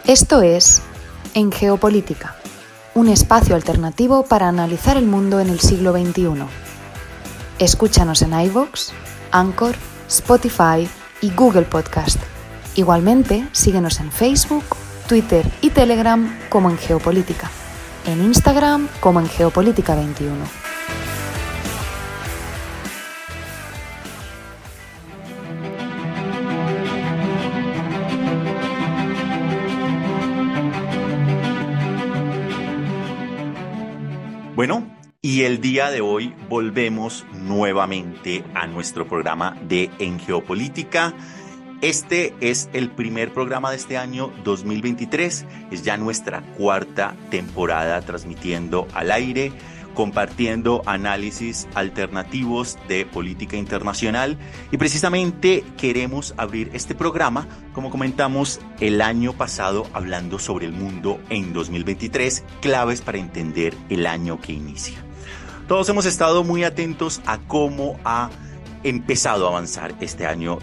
Esto es En Geopolítica, un espacio alternativo para analizar el mundo en el siglo XXI. Escúchanos en iVoox, Anchor, Spotify y Google Podcast. Igualmente, síguenos en Facebook, Twitter y Telegram como En Geopolítica, en Instagram como En Geopolítica 21. Bueno, y el día de hoy volvemos nuevamente a nuestro programa de En Geopolítica. Este es el primer programa de este año 2023, es ya nuestra cuarta temporada transmitiendo al aire, compartiendo análisis alternativos de política internacional y precisamente queremos abrir este programa, como comentamos el año pasado, hablando sobre el mundo en 2023, claves para entender el año que inicia. Todos hemos estado muy atentos a cómo ha empezado a avanzar este año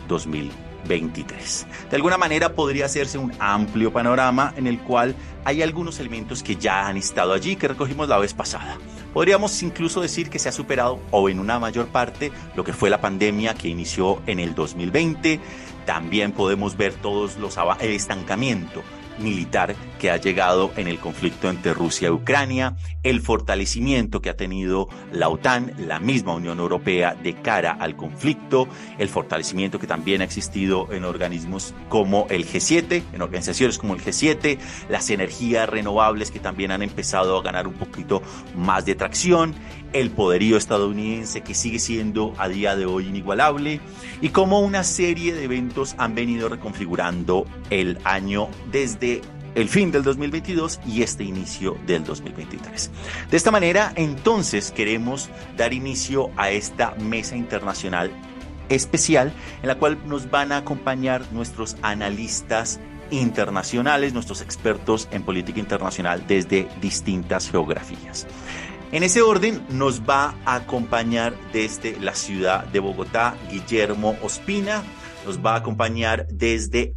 2023. De alguna manera podría hacerse un amplio panorama en el cual hay algunos elementos que ya han estado allí, que recogimos la vez pasada. Podríamos incluso decir que se ha superado, o en una mayor parte, lo que fue la pandemia que inició en el 2020. También podemos ver todos el estancamiento militar que ha llegado en el conflicto entre Rusia y Ucrania, el fortalecimiento que ha tenido la OTAN, la misma Unión Europea de cara al conflicto, el fortalecimiento que también ha existido en organismos como el G7, en organizaciones como el G7, las energías renovables que también han empezado a ganar un poquito más de tracción, el poderío estadounidense que sigue siendo a día de hoy inigualable y cómo una serie de eventos han venido reconfigurando el año desde el fin del 2022 y este inicio del 2023. De esta manera, entonces, queremos dar inicio a esta mesa internacional especial en la cual nos van a acompañar nuestros analistas internacionales, nuestros expertos en política internacional desde distintas geografías. En ese orden nos va a acompañar desde la ciudad de Bogotá Guillermo Ospina, nos va a acompañar desde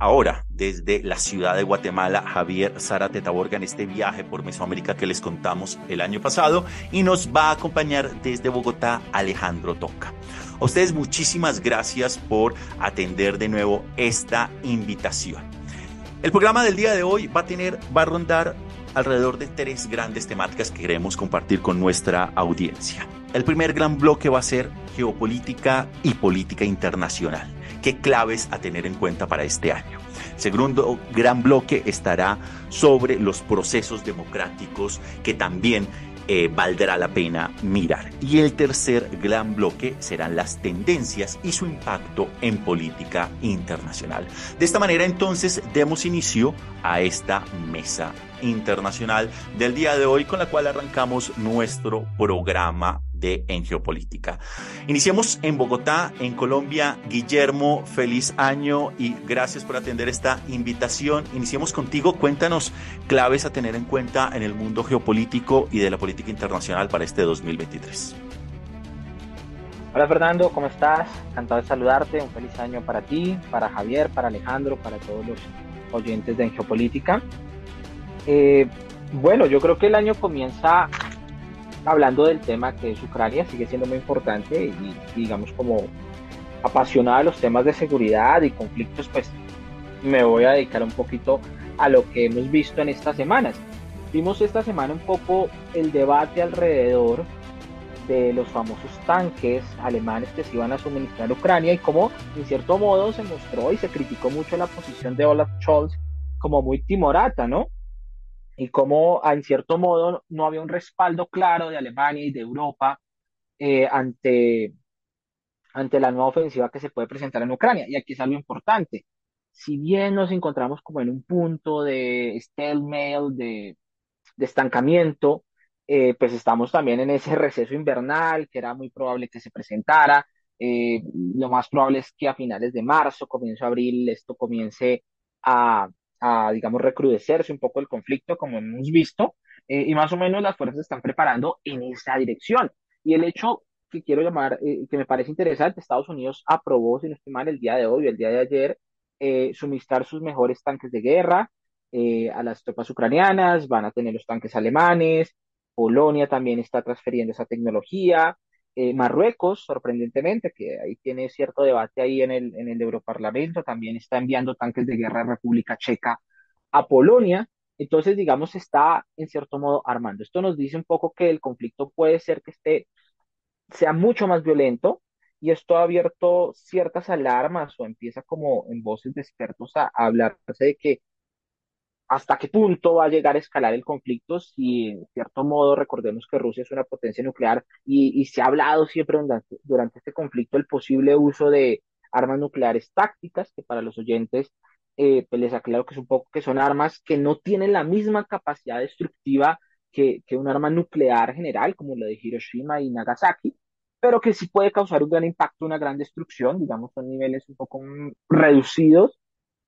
la ciudad de Guatemala Javier Zárate Taborga en este viaje por Mesoamérica que les contamos el año pasado y nos va a acompañar desde Bogotá Alejandro Toca. A ustedes muchísimas gracias por atender de nuevo esta invitación. El programa del día de hoy va a rondar alrededor de tres grandes temáticas que queremos compartir con nuestra audiencia. El primer gran bloque va a ser geopolítica y política internacional. ¿Qué claves a tener en cuenta para este año? El segundo gran bloque estará sobre los procesos democráticos que también valdrá la pena mirar. Y el tercer gran bloque serán las tendencias y su impacto en política internacional. De esta manera, entonces, demos inicio a esta mesa internacional del día de hoy con la cual arrancamos nuestro programa de En Geopolítica. Iniciemos en Bogotá, en Colombia. Guillermo, feliz año y gracias por atender esta invitación. Iniciemos contigo. Cuéntanos claves a tener en cuenta en el mundo geopolítico y de la política internacional para este 2023. Hola Fernando, ¿cómo estás? Encantado de saludarte. Un feliz año para ti, para Javier, para Alejandro, para todos los oyentes de En Geopolítica. Bueno, yo creo que el año comienza hablando del tema que es Ucrania, sigue siendo muy importante y digamos como apasionada de los temas de seguridad y conflictos, pues me voy a dedicar un poquito a lo que hemos visto en estas semanas. Vimos esta semana un poco el debate alrededor de los famosos tanques alemanes que se iban a suministrar a Ucrania y cómo en cierto modo se mostró y se criticó mucho la posición de Olaf Scholz como muy timorata, ¿no? Y cómo en cierto modo no había un respaldo claro de Alemania y de Europa ante la nueva ofensiva que se puede presentar en Ucrania. Y aquí es algo importante. Si bien nos encontramos como en un punto de stalemate, de estancamiento, pues estamos también en ese receso invernal que era muy probable que se presentara. Lo más probable es que a finales de marzo, comienzo de abril, esto comience a, digamos, recrudecerse un poco el conflicto, como hemos visto, y más o menos las fuerzas se están preparando en esa dirección. Y el hecho que quiero llamar, que me parece interesante, Estados Unidos aprobó, si no estoy mal, el día de hoy, el día de ayer, suministrar sus mejores tanques de guerra, a las tropas ucranianas, van a tener los tanques alemanes, Polonia también está transfiriendo esa tecnología, Marruecos, sorprendentemente, que ahí tiene cierto debate ahí en el Europarlamento, también está enviando tanques de guerra a República Checa a Polonia. Entonces, digamos, está en cierto modo armando. Esto nos dice un poco que el conflicto puede ser que sea mucho más violento y esto ha abierto ciertas alarmas o empieza como en voces de expertos a hablarse de que hasta qué punto va a llegar a escalar el conflicto si en cierto modo recordemos que Rusia es una potencia nuclear y se ha hablado siempre durante este conflicto el posible uso de armas nucleares tácticas, que para los oyentes pues les aclaro que es un poco que son armas que no tienen la misma capacidad destructiva que un arma nuclear general, como la de Hiroshima y Nagasaki, pero que sí puede causar un gran impacto, una gran destrucción, digamos, son niveles un poco reducidos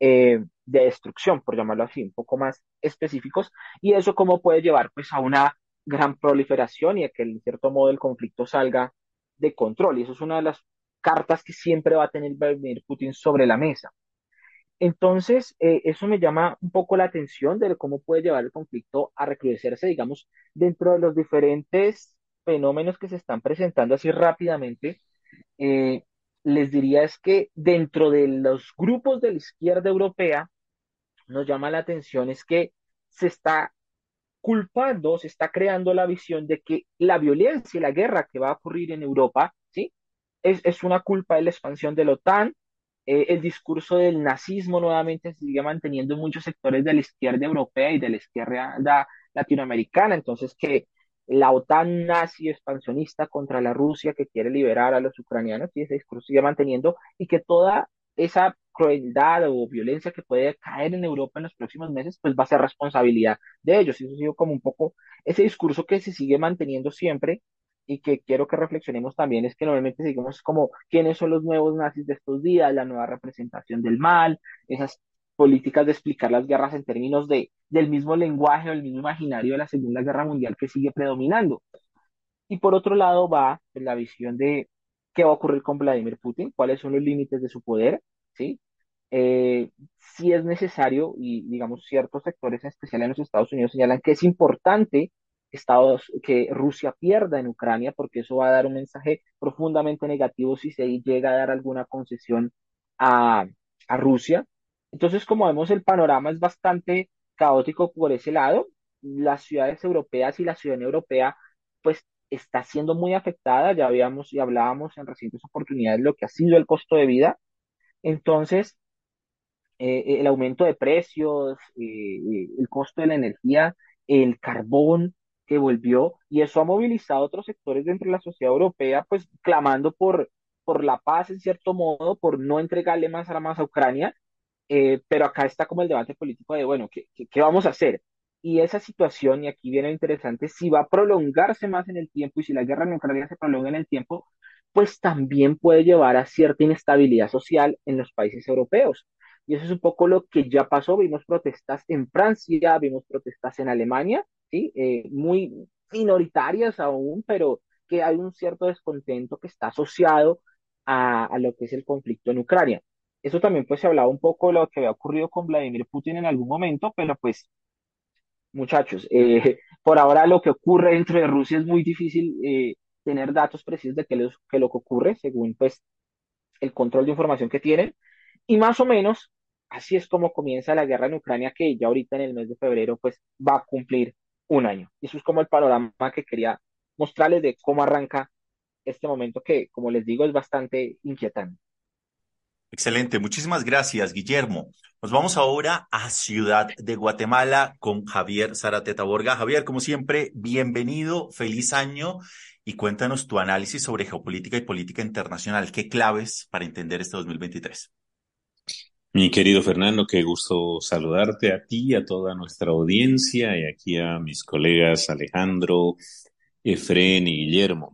de destrucción, por llamarlo así, un poco más específicos, y eso cómo puede llevar pues a una gran proliferación y a que en cierto modo el conflicto salga de control. Y eso es una de las cartas que siempre va a tener Vladimir Putin sobre la mesa. Entonces, eso me llama un poco la atención de cómo puede llevar el conflicto a recrudecerse, digamos, dentro de los diferentes fenómenos que se están presentando así rápidamente. eh, Les diría es que dentro de los grupos de la izquierda europea, nos llama la atención es que se está culpando, se está creando la visión de que la violencia y la guerra que va a ocurrir en Europa, ¿sí? Es una culpa de la expansión de la OTAN. El discurso del nazismo nuevamente se sigue manteniendo en muchos sectores de la izquierda europea y de la izquierda latinoamericana. Entonces, que la OTAN nazi expansionista contra la Rusia que quiere liberar a los ucranianos, y ese discurso sigue manteniendo, y que toda esa crueldad o violencia que puede caer en Europa en los próximos meses, pues va a ser responsabilidad de ellos. Y eso ha sido como un poco ese discurso que se sigue manteniendo siempre y que quiero que reflexionemos también es que normalmente seguimos como quiénes son los nuevos nazis de estos días, la nueva representación del mal, esas políticas de explicar las guerras en términos del mismo lenguaje o el mismo imaginario de la Segunda Guerra Mundial que sigue predominando. Y por otro lado va pues, la visión de qué va a ocurrir con Vladimir Putin, cuáles son los límites de su poder, ¿sí? Si es necesario, y digamos ciertos sectores, en especial en los Estados Unidos, señalan que es importante que Rusia pierda en Ucrania, porque eso va a dar un mensaje profundamente negativo si se llega a dar alguna concesión a, a Rusia. Entonces, como vemos, el panorama es bastante caótico por ese lado. Las ciudades europeas y la ciudadanía europea, pues está siendo muy afectada, ya habíamos y hablábamos en recientes oportunidades lo que ha sido el costo de vida. Entonces, el aumento de precios, el costo de la energía, el carbón que volvió, y eso ha movilizado a otros sectores dentro de la sociedad europea, pues clamando por la paz en cierto modo, por no entregarle más armas a Ucrania, pero acá está como el debate político de, bueno, ¿qué vamos a hacer? Y esa situación, y aquí viene lo interesante, si va a prolongarse más en el tiempo y si la guerra en Ucrania se prolonga en el tiempo, pues también puede llevar a cierta inestabilidad social en los países europeos. Y eso es un poco lo que ya pasó. Vimos protestas en Francia, vimos protestas en Alemania, ¿sí? Muy minoritarias aún, pero que hay un cierto descontento que está asociado a lo que es el conflicto en Ucrania. Eso también pues se hablaba un poco de lo que había ocurrido con Vladimir Putin en algún momento, pero pues muchachos, por ahora lo que ocurre dentro de Rusia es muy difícil tener datos precisos de qué lo que ocurre según pues el control de información que tienen y más o menos así es como comienza la guerra en Ucrania que ya ahorita en el mes de febrero pues va a cumplir un año. Y eso es como el panorama que quería mostrarles de cómo arranca este momento que como les digo es bastante inquietante. Excelente, muchísimas gracias, Guillermo. Nos vamos ahora a Ciudad de Guatemala con Javier Zarateta Borga. Javier, como siempre, bienvenido, feliz año y cuéntanos tu análisis sobre geopolítica y política internacional. ¿Qué claves para entender este 2023? Mi querido Fernando, qué gusto saludarte a ti, a toda nuestra audiencia y aquí a mis colegas Alejandro, Efrén y Guillermo.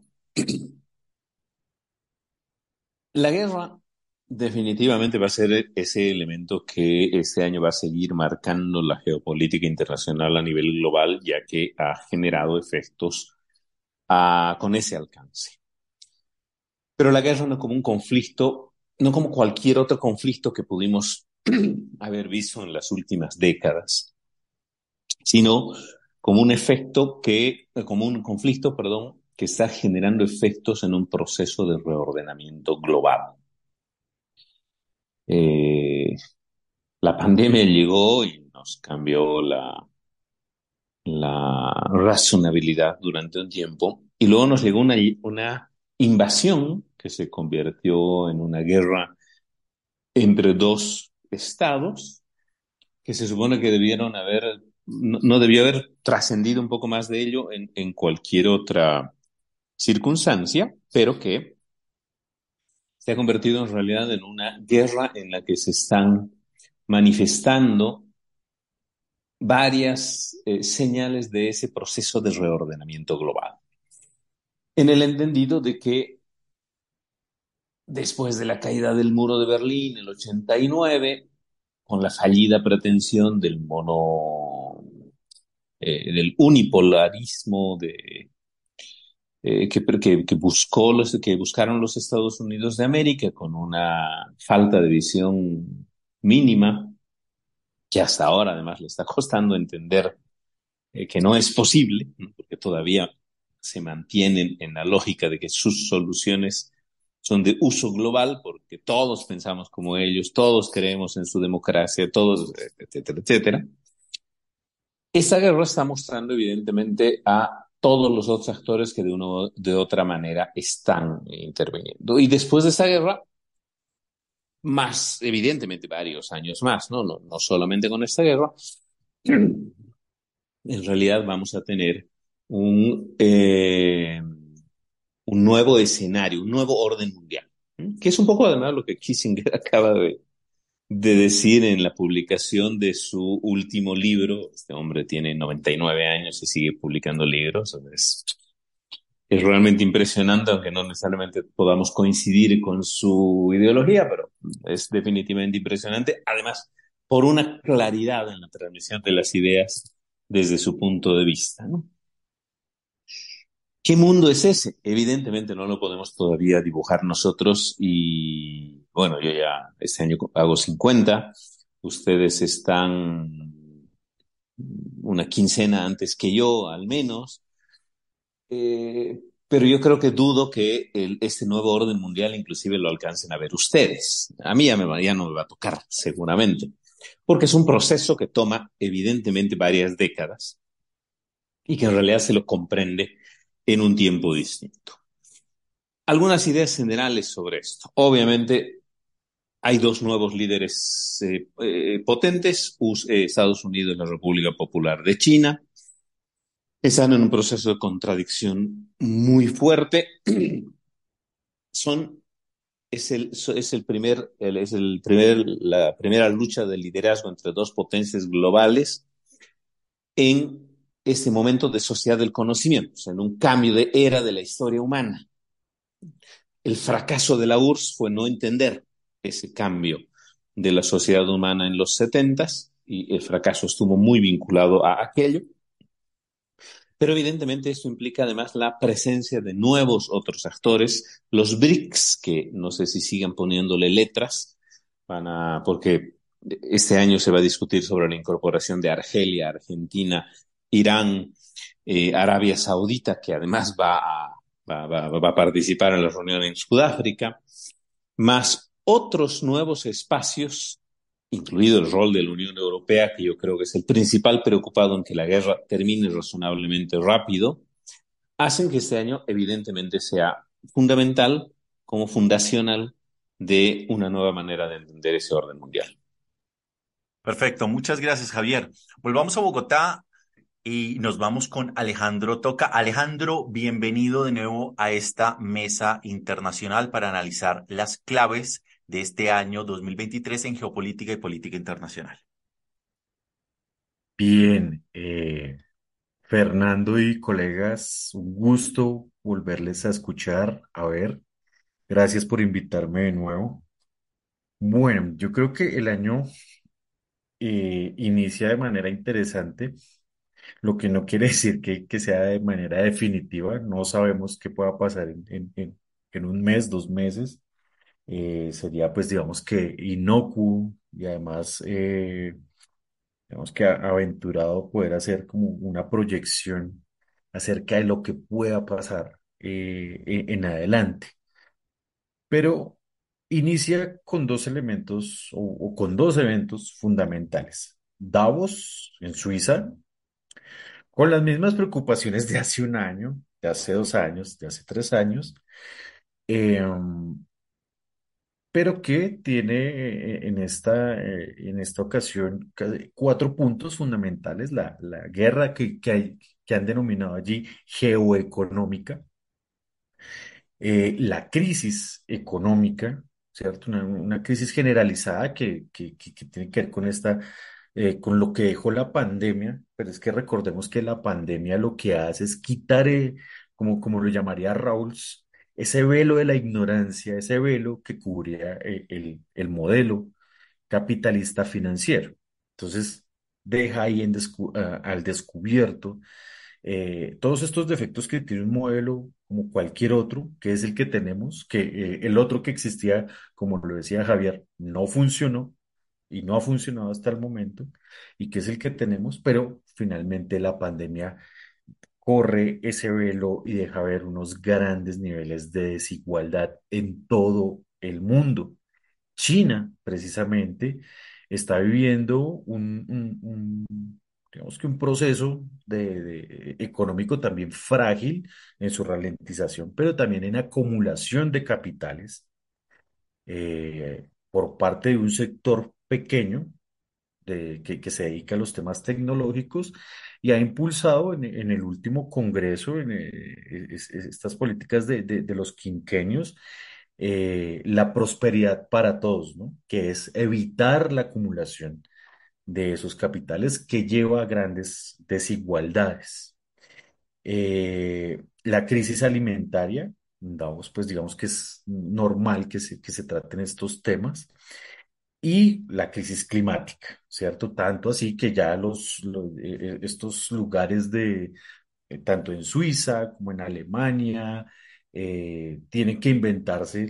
La guerra definitivamente va a ser ese elemento que este año va a seguir marcando la geopolítica internacional a nivel global, ya que ha generado efectos con ese alcance. Pero la guerra no como un conflicto, no como cualquier otro conflicto que pudimos haber visto en las últimas décadas, sino como un efecto como un conflicto, perdón, que está generando efectos en un proceso de reordenamiento global. Eh, la pandemia llegó y nos cambió la razonabilidad durante un tiempo, y luego nos llegó una invasión que se convirtió en una guerra entre dos estados que se supone que debieron haber, no debió haber trascendido un poco más de ello en cualquier otra circunstancia, pero que se ha convertido en realidad en una guerra en la que se están manifestando varias señales de ese proceso de reordenamiento global. En el entendido de que después de la caída del muro de Berlín en el 89, con la fallida pretensión del unipolarismo que buscaron los Estados Unidos de América, con una falta de visión mínima, que hasta ahora además le está costando entender que no es posible, ¿no? Porque todavía se mantienen en la lógica de que sus soluciones son de uso global, porque todos pensamos como ellos, todos creemos en su democracia, todos, etcétera, etcétera. Esta guerra está mostrando evidentemente a todos los otros actores que de una o de otra manera están interviniendo. Y después de esta guerra, más evidentemente varios años más, no solamente con esta guerra, en realidad vamos a tener un, eh, un nuevo escenario, un nuevo orden mundial, ¿sí? Que es un poco además lo que Kissinger acaba de decir en la publicación de su último libro. Este hombre tiene 99 años y sigue publicando libros. Es realmente impresionante, aunque no necesariamente podamos coincidir con su ideología, pero es definitivamente impresionante. Además, por una claridad en la transmisión de las ideas desde su punto de vista, ¿no? ¿Qué mundo es ese? Evidentemente no lo podemos todavía dibujar nosotros y bueno, yo ya este año hago 50, ustedes están una quincena antes que yo al menos, pero yo creo que dudo que este nuevo orden mundial inclusive lo alcancen a ver ustedes. A mí ya no me va a tocar seguramente, porque es un proceso que toma evidentemente varias décadas y que en realidad se lo comprende en un tiempo distinto. Algunas ideas generales sobre esto. Obviamente hay dos nuevos líderes potentes, Estados Unidos y la República Popular de China. Están en un proceso de contradicción muy fuerte. Son, la primera lucha de liderazgo entre dos potencias globales en este momento de sociedad del conocimiento, o sea, en un cambio de era de la historia humana. El fracaso de la URSS fue no entender ese cambio de la sociedad humana en los 70s, y el fracaso estuvo muy vinculado a aquello. Pero evidentemente esto implica además la presencia de nuevos otros actores, los BRICS, que no sé si sigan poniéndole letras, porque este año se va a discutir sobre la incorporación de Argelia, Argentina, Irán, Arabia Saudita, que además va a participar en la reunión en Sudáfrica, más otros nuevos espacios, incluido el rol de la Unión Europea, que yo creo que es el principal preocupado en que la guerra termine razonablemente rápido, hacen que este año evidentemente sea fundamental como fundacional de una nueva manera de entender ese orden mundial. Perfecto, muchas gracias, Javier. Volvamos a Bogotá y nos vamos con Alejandro Toca. Alejandro, bienvenido de nuevo a esta mesa internacional para analizar las claves de este año 2023 en geopolítica y política internacional. Bien, Fernando y colegas, un gusto volverles a escuchar. A ver, gracias por invitarme de nuevo. Bueno, yo creo que el año inicia de manera interesante, lo que no quiere decir que sea de manera definitiva. No sabemos qué pueda pasar en un mes, 2 meses. Sería pues digamos que inocuo y además digamos que aventurado poder hacer como una proyección acerca de lo que pueda pasar en adelante. Pero inicia con dos elementos o con dos eventos fundamentales. Davos, en Suiza, con las mismas preocupaciones de hace un año, de hace 2 años, de hace 3 años, eh, pero que tiene en esta ocasión cuatro puntos fundamentales. La guerra que han denominado allí geoeconómica, la crisis económica, ¿cierto? Una crisis generalizada que tiene que ver con con lo que dejó la pandemia, pero es que recordemos que la pandemia lo que hace es quitar, como lo llamaría Rawls, ese velo de la ignorancia, ese velo que cubría el modelo capitalista financiero. Entonces, deja ahí al descubierto todos estos defectos que tiene un modelo como cualquier otro, que es el que tenemos, que el otro que existía, como lo decía Javier, no funcionó y no ha funcionado hasta el momento, y que es el que tenemos, pero finalmente la pandemia corre ese velo y deja ver unos grandes niveles de desigualdad en todo el mundo. China, precisamente, está viviendo digamos que un proceso económico también frágil en su ralentización, pero también en acumulación de capitales por parte de un sector pequeño que se dedica a los temas tecnológicos y ha impulsado en el último congreso estas políticas de los quinquenios, la prosperidad para todos, ¿no? Que es evitar la acumulación de esos capitales que lleva a grandes desigualdades. La crisis alimentaria, pues digamos que es normal que se traten estos temas, y la crisis climática, ¿cierto? Tanto así que ya estos lugares tanto en Suiza como en Alemania, tienen que inventarse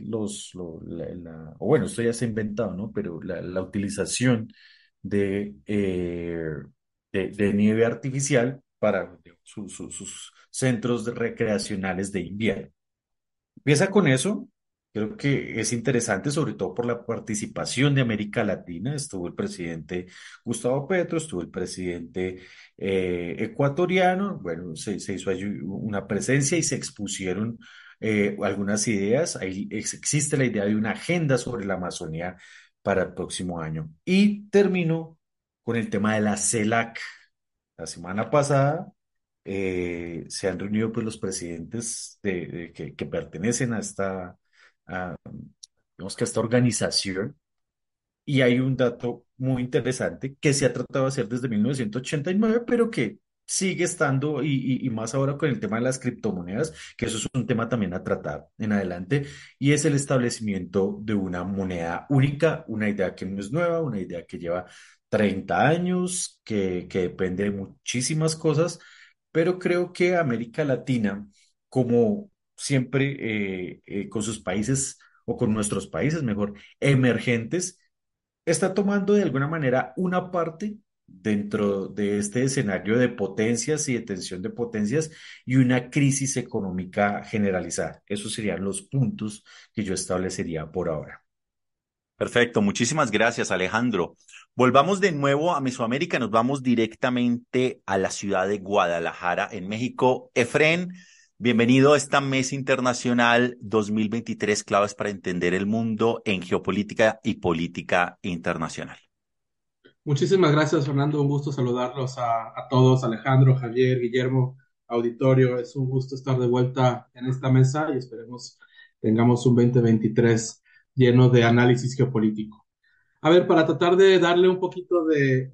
o bueno, esto ya se ha inventado, ¿no? Pero la utilización de, eh, de nieve artificial para sus centros recreacionales de invierno. Empieza con eso. Creo que es interesante, sobre todo por la participación de América Latina. Estuvo el presidente Gustavo Petro, estuvo el presidente ecuatoriano. Bueno, se hizo allí una presencia y se expusieron algunas ideas. Ahí existe la idea de una agenda sobre la Amazonía para el próximo año. Y termino con el tema de la CELAC. La semana pasada se han reunido pues los presidentes que pertenecen a, digamos que a esta organización, y hay un dato muy interesante que se ha tratado de hacer desde 1989, pero que sigue estando, y más ahora con el tema de las criptomonedas, que eso es un tema también a tratar en adelante, y es el establecimiento de una moneda única, una idea que no es nueva, una idea que lleva 30 años, que depende de muchísimas cosas, pero creo que América Latina, como siempre con sus países, o con nuestros países mejor, emergentes, está tomando de alguna manera una parte dentro de este escenario de potencias y de tensión de potencias y una crisis económica generalizada. Esos serían los puntos que yo establecería por ahora. Perfecto, muchísimas gracias, Alejandro. Volvamos de nuevo a Mesoamérica, nos vamos directamente a la ciudad de Guadalajara, en México. Efren, bienvenido a esta Mesa Internacional 2023, claves para entender el mundo en geopolítica y política internacional. Muchísimas gracias, Fernando. Un gusto saludarlos a todos, Alejandro, Javier, Guillermo, auditorio. Es un gusto estar de vuelta en esta mesa y esperemos tengamos un 2023 lleno de análisis geopolítico. A ver, para tratar de darle un poquito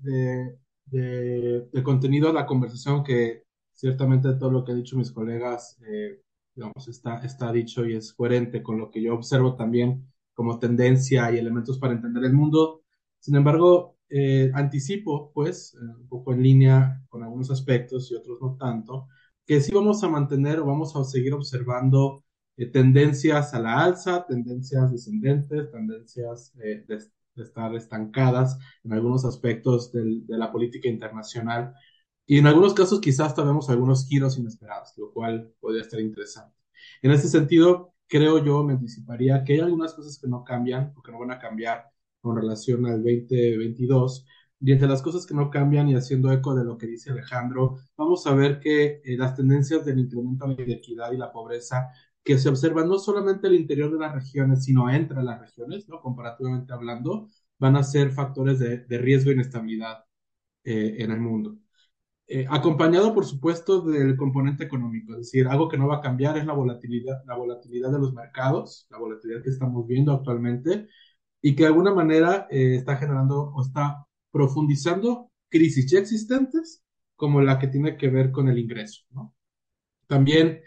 de contenido a la conversación, que ciertamente todo lo que han dicho mis colegas, digamos, está dicho y es coherente con lo que yo observo también como tendencia y elementos para entender el mundo. Sin embargo, anticipo, pues, un poco en línea con algunos aspectos y otros no tanto, que sí vamos a mantener o vamos a seguir observando tendencias a la alza, tendencias descendentes, tendencias estar estancadas en algunos aspectos de la política internacional y en algunos casos quizás hasta vemos algunos giros inesperados, lo cual podría estar interesante. En este sentido, creo yo, me anticiparía que hay algunas cosas que no cambian o que no van a cambiar con relación al 2022. Y entre las cosas que no cambian y haciendo eco de lo que dice Alejandro, vamos a ver que las tendencias del incremento de la inequidad y la pobreza que se observan no solamente al interior de las regiones, sino entre las regiones, ¿no? Comparativamente hablando, van a ser factores de riesgo e inestabilidad en el mundo. Acompañado, por supuesto, del componente económico, es decir, algo que no va a cambiar es la volatilidad de los mercados, la volatilidad que estamos viendo actualmente y que de alguna manera está generando o está profundizando crisis ya existentes como la que tiene que ver con el ingreso, ¿no? También,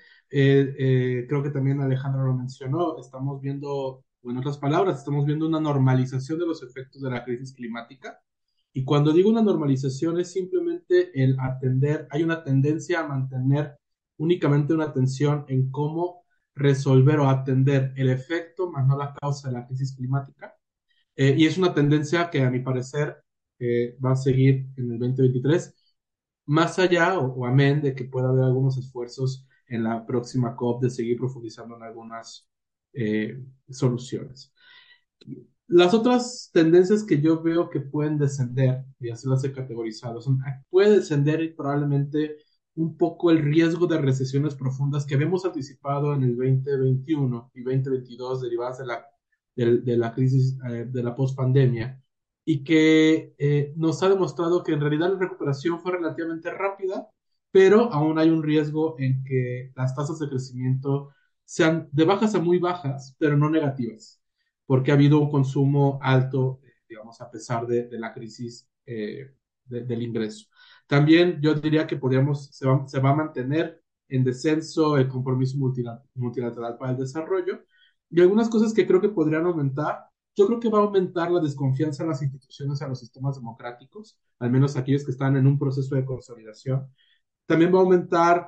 creo que también Alejandro lo mencionó, estamos viendo, o en otras palabras, estamos viendo una normalización de los efectos de la crisis climática. Y cuando digo una normalización es simplemente el atender, hay una tendencia a mantener únicamente una atención en cómo resolver o atender el efecto, más no la causa de la crisis climática. Y es una tendencia que a mi parecer va a seguir en el 2023 más allá o amén de que pueda haber algunos esfuerzos en la próxima COP de seguir profundizando en algunas soluciones. Las otras tendencias que yo veo que pueden descender, y así las he categorizado, son, puede descender probablemente un poco el riesgo de recesiones profundas que habíamos anticipado en el 2021 y 2022 derivadas de la crisis de la pospandemia y que nos ha demostrado que en realidad la recuperación fue relativamente rápida, pero aún hay un riesgo en que las tasas de crecimiento sean de bajas a muy bajas, pero no negativas porque ha habido un consumo alto, digamos, a pesar de la crisis del ingreso. También yo diría que se va a mantener en descenso el compromiso multilateral para el desarrollo y algunas cosas que creo que podrían aumentar. Yo creo que va a aumentar la desconfianza en las instituciones, en los sistemas democráticos, al menos aquellos que están en un proceso de consolidación. También va a aumentar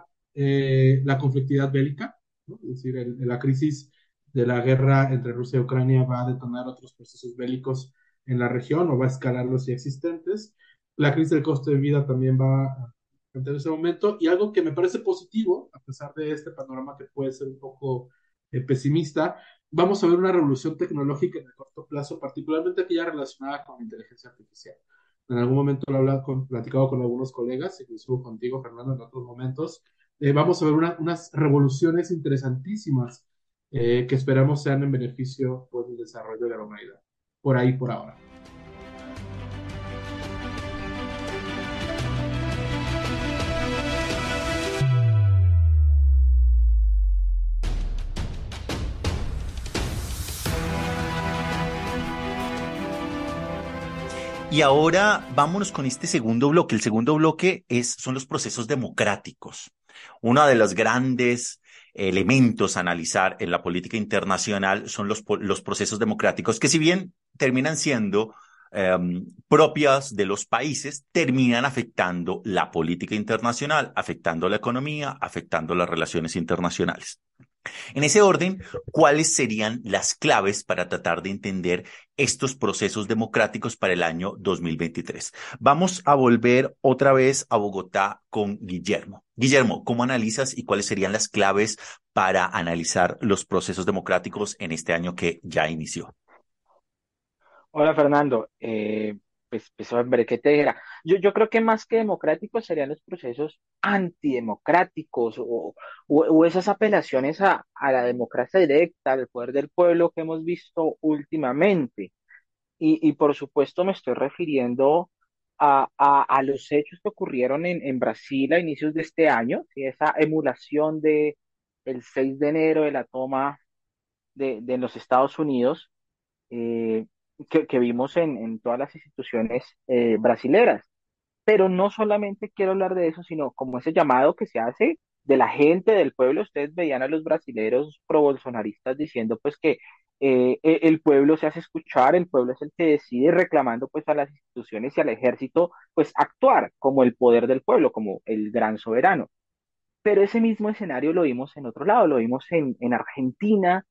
la conflictividad bélica, ¿no? Es decir, la crisis de la guerra entre Rusia y Ucrania va a detonar otros procesos bélicos en la región o va a escalar los ya existentes. La crisis del costo de vida también va a tener ese aumento y algo que me parece positivo, a pesar de este panorama que puede ser un poco pesimista, vamos a ver una revolución tecnológica en el corto plazo, particularmente aquella relacionada con la inteligencia artificial. En algún momento lo he platicado con algunos colegas, incluso contigo, Fernando, en otros momentos. Vamos a ver unas revoluciones interesantísimas que esperamos sean en beneficio pues, del desarrollo de la humanidad. Por ahí, por ahora. Y ahora vámonos con este segundo bloque. El segundo bloque son los procesos democráticos. Uno de los grandes elementos a analizar en la política internacional son los procesos democráticos, que si bien terminan siendo propias de los países, terminan afectando la política internacional, afectando la economía, afectando las relaciones internacionales. En ese orden, ¿cuáles serían las claves para tratar de entender estos procesos democráticos para el año 2023? Vamos a volver otra vez a Bogotá con Guillermo. Guillermo, ¿cómo analizas y cuáles serían las claves para analizar los procesos democráticos en este año que ya inició? Hola Fernando, pues hombre, ¿qué te dijera? Yo creo que más que democráticos serían los procesos antidemocráticos o esas apelaciones a la democracia directa, al poder del pueblo que hemos visto últimamente. Y por supuesto me estoy refiriendo a los hechos que ocurrieron en Brasil a inicios de este año, ¿sí? Esa emulación de el 6 de enero de la toma de los Estados Unidos eh, que vimos en todas las instituciones brasileras. Pero no solamente quiero hablar de eso, sino como ese llamado que se hace de la gente, del pueblo. Ustedes veían a los brasileros pro-bolsonaristas diciendo pues que el pueblo se hace escuchar, el pueblo es el que decide, reclamando pues a las instituciones y al ejército pues actuar como el poder del pueblo, como el gran soberano. Pero ese mismo escenario lo vimos en otro lado, lo vimos en Argentina,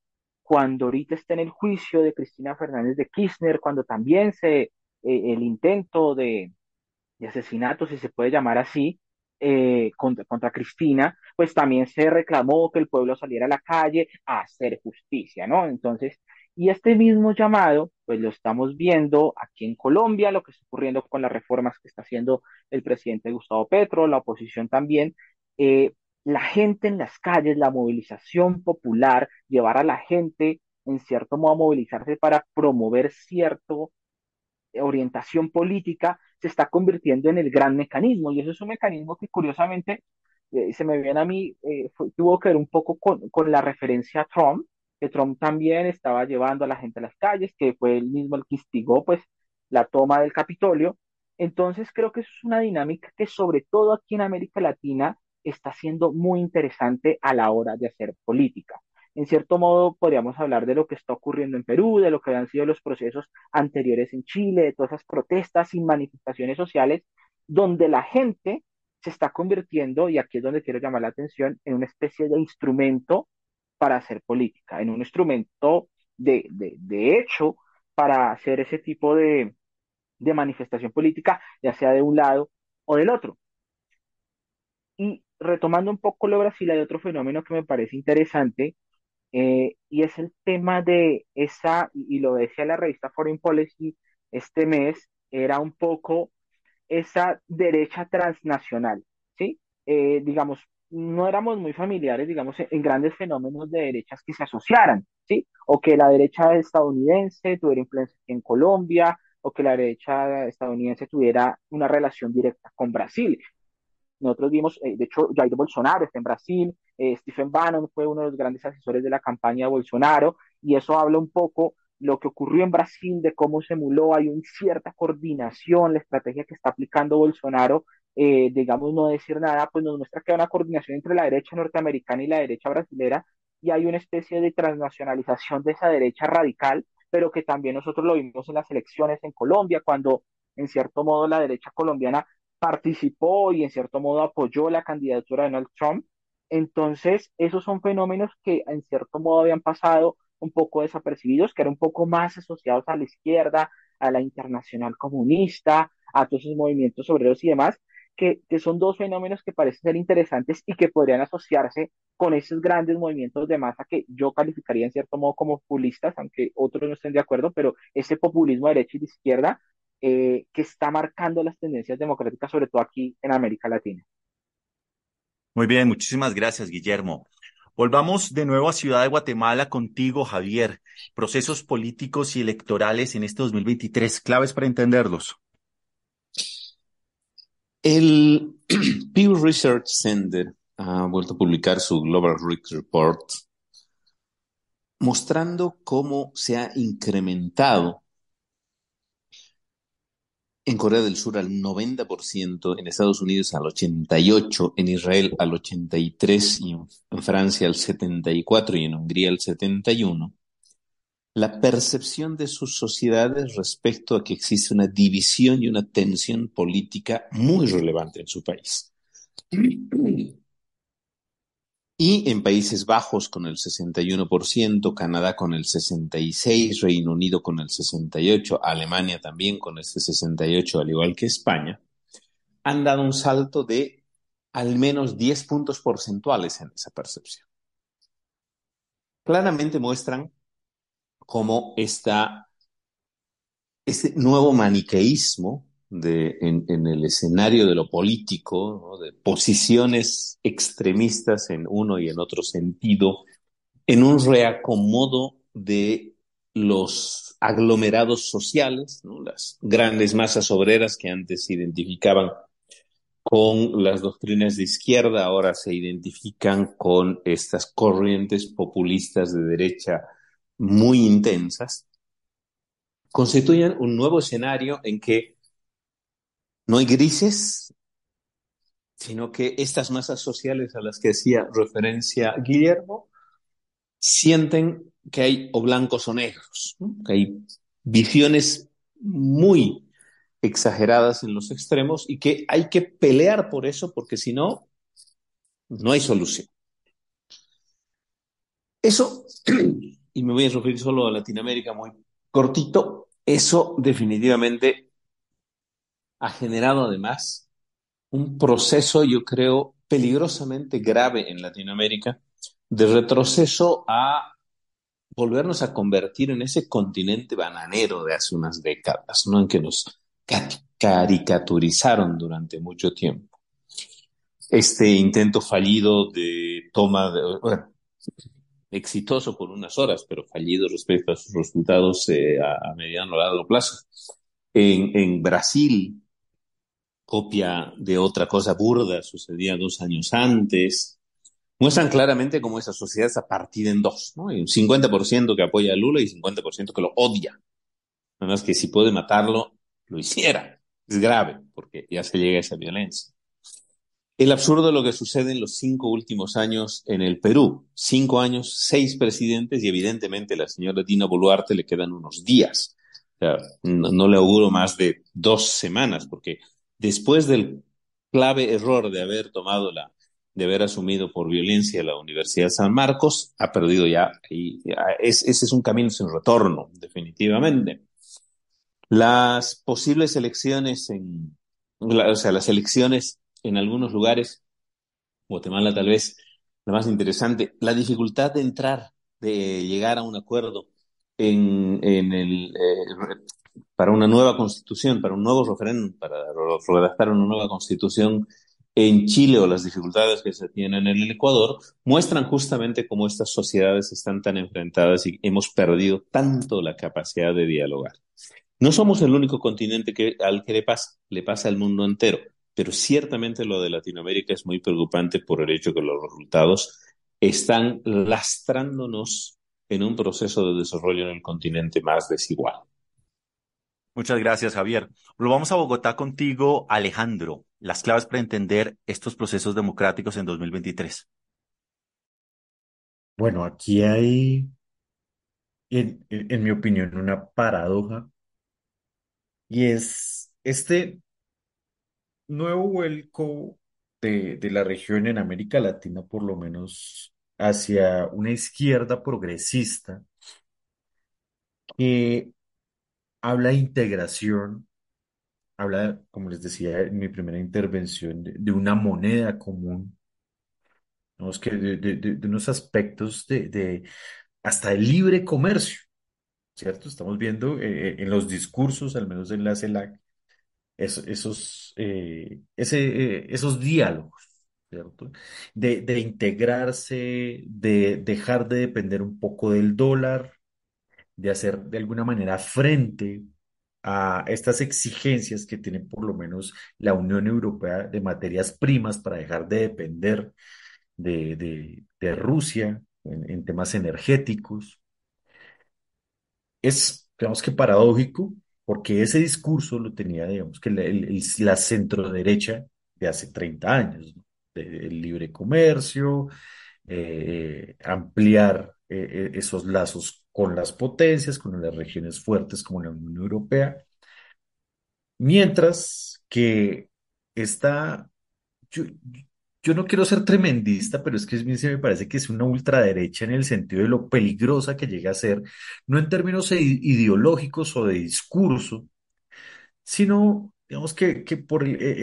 cuando ahorita está en el juicio de Cristina Fernández de Kirchner, cuando también el intento de asesinato, si se puede llamar así, contra Cristina, pues también se reclamó que el pueblo saliera a la calle a hacer justicia, ¿no? Entonces, y este mismo llamado, pues lo estamos viendo aquí en Colombia, lo que está ocurriendo con las reformas que está haciendo el presidente Gustavo Petro, la oposición también. La gente en las calles, la movilización popular, llevar a la gente en cierto modo a movilizarse para promover cierto orientación política se está convirtiendo en el gran mecanismo. Y eso es un mecanismo que curiosamente se me viene a mí, tuvo que ver un poco con la referencia a Trump, que Trump también estaba llevando a la gente a las calles, que fue él mismo el que instigó pues la toma del Capitolio. Entonces creo que eso es una dinámica que sobre todo aquí en América Latina está siendo muy interesante a la hora de hacer política. En cierto modo, podríamos hablar de lo que está ocurriendo en Perú, de lo que han sido los procesos anteriores en Chile, de todas esas protestas y manifestaciones sociales, donde la gente se está convirtiendo, y aquí es donde quiero llamar la atención, en una especie de instrumento para hacer política, en un instrumento de hecho para hacer ese tipo de manifestación política, ya sea de un lado o del otro. Y retomando un poco lo Brasil, hay otro fenómeno que me parece interesante, y es el tema de esa, y lo decía la revista Foreign Policy este mes, era un poco esa derecha transnacional, ¿sí? Digamos, no éramos muy familiares, digamos, en grandes fenómenos de derechas que se asociaran, ¿sí? O que la derecha estadounidense tuviera influencia en Colombia, o que la derecha estadounidense tuviera una relación directa con Brasil. Nosotros vimos, de hecho, Jair Bolsonaro está en Brasil, Stephen Bannon fue uno de los grandes asesores de la campaña de Bolsonaro, y eso habla un poco lo que ocurrió en Brasil, de cómo se emuló, hay una cierta coordinación, la estrategia que está aplicando Bolsonaro, digamos, no decir nada, pues nos muestra que hay una coordinación entre la derecha norteamericana y la derecha brasilera, y hay una especie de transnacionalización de esa derecha radical, pero que también nosotros lo vimos en las elecciones en Colombia, cuando en cierto modo la derecha colombiana participó y en cierto modo apoyó la candidatura de Donald Trump. Entonces, esos son fenómenos que en cierto modo habían pasado un poco desapercibidos, que eran un poco más asociados a la izquierda, a la internacional comunista, a todos esos movimientos obreros y demás, que son dos fenómenos que parecen ser interesantes y que podrían asociarse con esos grandes movimientos de masa que yo calificaría en cierto modo como populistas, aunque otros no estén de acuerdo, pero ese populismo de derecha y de izquierda que está marcando las tendencias democráticas, sobre todo aquí en América Latina. Muy bien, muchísimas gracias, Guillermo. Volvamos de nuevo a Ciudad de Guatemala contigo, Javier. Procesos políticos y electorales en este 2023, claves para entenderlos. El Pew Research Center ha vuelto a publicar su Global Risk Report, mostrando cómo se ha incrementado en Corea del Sur al 90%, en Estados Unidos al 88%, en Israel al 83% y en Francia al 74% y en Hungría al 71%, la percepción de sus sociedades respecto a que existe una división y una tensión política muy relevante en su país. Y en Países Bajos con el 61%, Canadá con el 66%, Reino Unido con el 68%, Alemania también con este 68%, al igual que España, han dado un salto de al menos 10 puntos porcentuales en esa percepción. Claramente muestran cómo este nuevo maniqueísmo en el escenario de lo político, ¿no?, de posiciones extremistas en uno y en otro sentido, en un reacomodo de los aglomerados sociales, ¿no?, las grandes masas obreras que antes se identificaban con las doctrinas de izquierda, ahora se identifican con estas corrientes populistas de derecha muy intensas, constituyen un nuevo escenario en que no hay grises, sino que estas masas sociales a las que hacía referencia Guillermo sienten que hay o blancos o negros, ¿no?, que hay visiones muy exageradas en los extremos y que hay que pelear por eso porque si no, no hay solución. Eso y me voy a referir solo a Latinoamérica muy cortito, eso definitivamente ha generado además un proceso, yo creo, peligrosamente grave en Latinoamérica de retroceso a volvernos a convertir en ese continente bananero de hace unas décadas, ¿no? En que nos caricaturizaron durante mucho tiempo. Este intento fallido de toma de, bueno, exitoso por unas horas, pero fallido respecto a sus resultados a mediano o largo plazo. En Brasil, copia de otra cosa burda, sucedía 2 años antes, muestran claramente cómo esa sociedad está partida en dos, ¿no? Hay un 50% que apoya a Lula y 50% que lo odia. Además que si puede matarlo, lo hiciera. Es grave, porque ya se llega a esa violencia. El absurdo de lo que sucede en los 5 últimos años en el Perú. 5 años, 6 presidentes y evidentemente a la señora Dina Boluarte le quedan unos días. O sea, no le auguro más de 2 semanas, porque después del clave error de haber asumido por violencia la Universidad de San Marcos, ha perdido ya, ese es un camino sin retorno, definitivamente. Las posibles elecciones o sea, las elecciones en algunos lugares, Guatemala tal vez la más interesante, la dificultad de entrar, de llegar a un acuerdo para una nueva constitución, para un nuevo referéndum, para redactar una nueva constitución en Chile o las dificultades que se tienen en el Ecuador, muestran justamente cómo estas sociedades están tan enfrentadas y hemos perdido tanto la capacidad de dialogar. No somos el único continente al que le pasa al mundo entero, pero ciertamente lo de Latinoamérica es muy preocupante por el hecho que los resultados están lastrándonos en un proceso de desarrollo en el continente más desigual. Muchas gracias, Javier. Volvamos a Bogotá contigo, Alejandro. Las claves para entender estos procesos democráticos en 2023. Bueno, aquí hay, en mi opinión, una paradoja y es este nuevo vuelco de la región en América Latina, por lo menos hacia una izquierda progresista que habla de integración, habla, como les decía en mi primera intervención, de una moneda común, ¿no? Es que de unos aspectos hasta el libre comercio, ¿cierto? Estamos viendo en los discursos, al menos en la CELAC, esos diálogos, ¿cierto? De integrarse, de dejar de depender un poco del dólar, de hacer de alguna manera frente a estas exigencias que tiene por lo menos la Unión Europea de materias primas para dejar de depender de Rusia en temas energéticos. Es, digamos que paradójico, porque ese discurso lo tenía, digamos que la centroderecha de hace 30 años, ¿no? El libre comercio, ampliar esos lazos con las potencias, con las regiones fuertes como la Unión Europea, mientras que está, yo, yo no quiero ser tremendista, pero es que a mí se me parece que es una ultraderecha en el sentido de lo peligrosa que llega a ser, no en términos ideológicos o de discurso, sino, digamos que por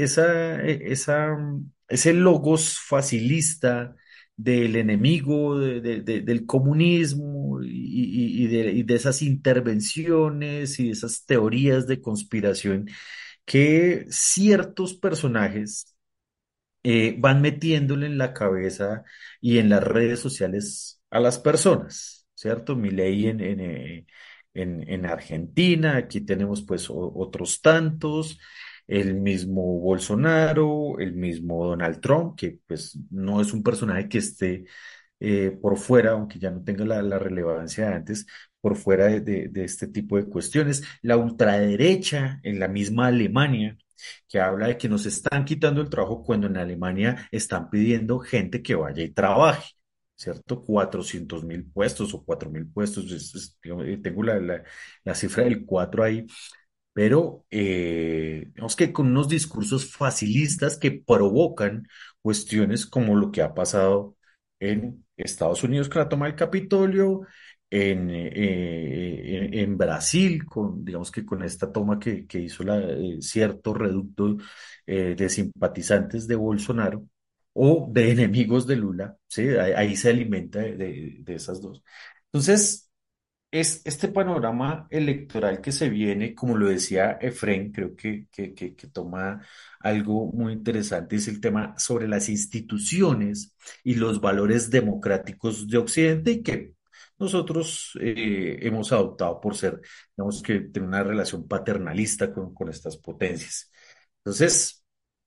ese logos facilista del enemigo del comunismo y de esas intervenciones y de esas teorías de conspiración que ciertos personajes van metiéndole en la cabeza y en las redes sociales a las personas, ¿cierto? Milei en Argentina, aquí tenemos pues otros tantos, el mismo Bolsonaro, el mismo Donald Trump, que pues no es un personaje que esté por fuera, aunque ya no tenga la relevancia de antes, por fuera de este tipo de cuestiones. La ultraderecha en la misma Alemania, que habla de que nos están quitando el trabajo cuando en Alemania están pidiendo gente que vaya y trabaje. ¿Cierto? 400.000 puestos o 4.000 puestos, digamos, tengo la cifra del 4 ahí, pero digamos que con unos discursos facilistas que provocan cuestiones como lo que ha pasado en Estados Unidos con la toma del Capitolio, en Brasil, digamos que con esta toma que hizo cierto reducto de simpatizantes de Bolsonaro o de enemigos de Lula, ¿sí? Ahí se alimenta de esas dos. Entonces, es este panorama electoral que se viene, como lo decía Efren, creo que toma algo muy interesante, es el tema sobre las instituciones y los valores democráticos de Occidente y que nosotros hemos adoptado por ser, digamos que tener una relación paternalista con estas potencias. Entonces,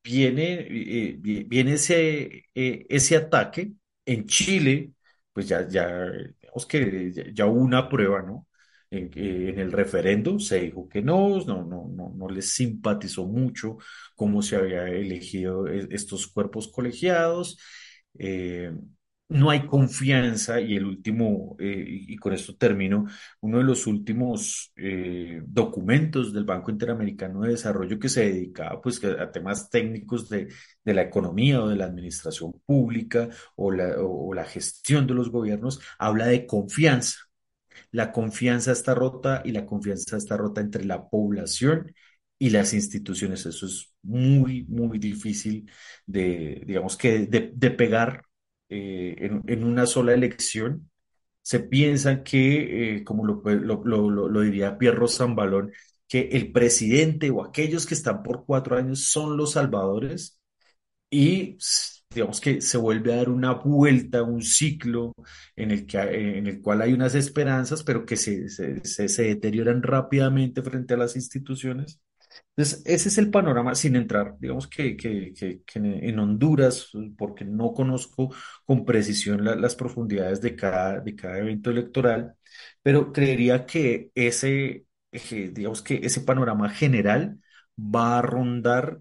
viene ese ataque en Chile, pues ya digamos que ya hubo una prueba, ¿no? En el referéndum se dijo que no les simpatizó mucho cómo se había elegido estos cuerpos colegiados. eh, no hay confianza y el último, y con esto termino, uno de los últimos documentos del Banco Interamericano de Desarrollo que se dedicaba pues a temas técnicos de la economía o de la administración pública o la gestión de los gobiernos, habla de confianza. La confianza está rota y la confianza está rota entre la población y las instituciones. Eso es muy difícil digamos que, de pegar en una sola elección. Se piensa que, como lo diría Pierro Zambalón, que el presidente o aquellos que están por 4 años son los salvadores y digamos que se vuelve a dar una vuelta, un ciclo en el cual hay unas esperanzas, pero que se deterioran rápidamente frente a las instituciones. Entonces, ese es el panorama sin entrar, digamos que en Honduras, porque no conozco con precisión las profundidades de cada evento electoral, pero creería que digamos que ese panorama general va a rondar